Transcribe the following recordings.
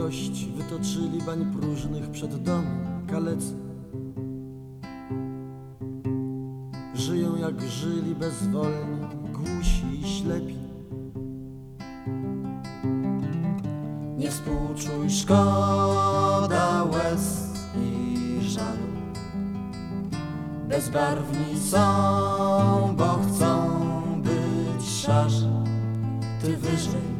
gość wytoczyli bań próżnych przed domem kalecy. Żyją jak żyli bezwolni, głusi i ślepi. Nie współczuj, szkoda łez i żalu. Bezbarwni są, bo chcą być szarzy. Ty wyżej,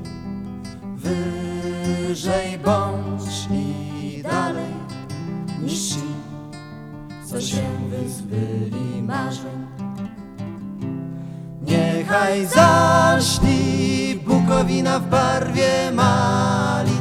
wyżej bądź i dalej niż ci, co się wyzbyli marzeń. Niechaj zaśni Bukowina w barwie malin.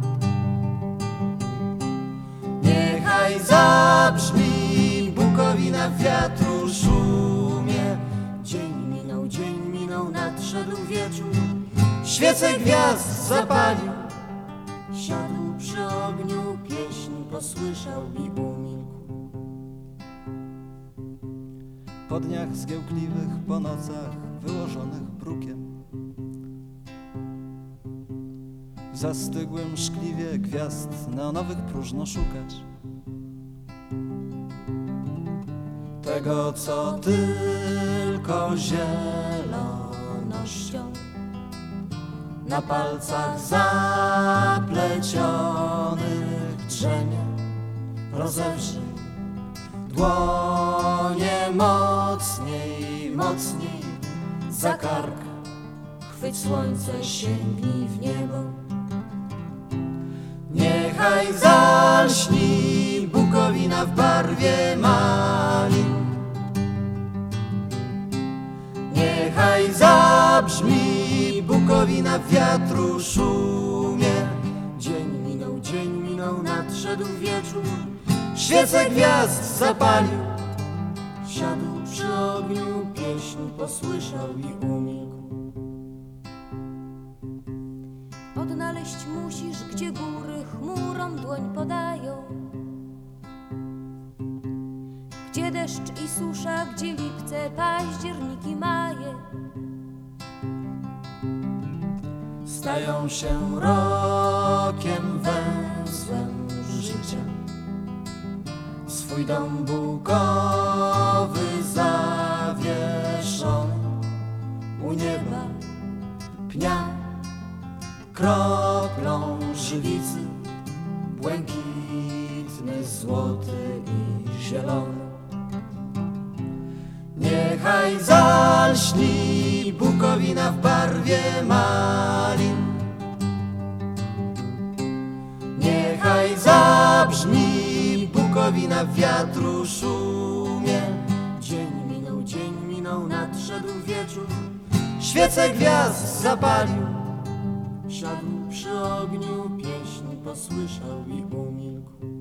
Niechaj zabrzmi Bukowina w wiatru szumie. Dzień minął, nadszedł wieczór. Świecę gwiazd zapalił. Siadł przy ogniu, pieśń posłyszał i umilkł. Po dniach zgiełkliwych, po nocach wyłożonych brukiem, w zastygłym szkliwie gwiazd neonowych próżno szukać tego, co tylko zielonością na palcach zaplecionych drzemie. Rozewrzyj dłonie mocniej, mocniej za kark. Chwyć słońce, sięgnij w niebo. Niechaj zalśni Bukowina w barwie malin. Niechaj zabrzmi Bukowina w wiatru szumie. Dzień minął, nadszedł wieczór. Świecę gwiazd zapalił. Siadł przy ogniu, pieśń posłyszał i umilkł. Odnaleźć musisz, gdzie góry chmurom dłoń podają, gdzie deszcz i susza, gdzie lipce, październiki, maje stają się rokiem, węzłem życia. Swój dom bukowy zawieszony u nieba pnia kroplą żywicy, błękitny, złoty i zielony. Niechaj zalśni Bukowina w barwie malin. Niechaj zabrzmi Bukowina w wiatru szumie. Dzień minął, nadszedł wieczór. Świecę gwiazd zapalił. Siadł przy ogniu, pieśń posłyszał i umilkł.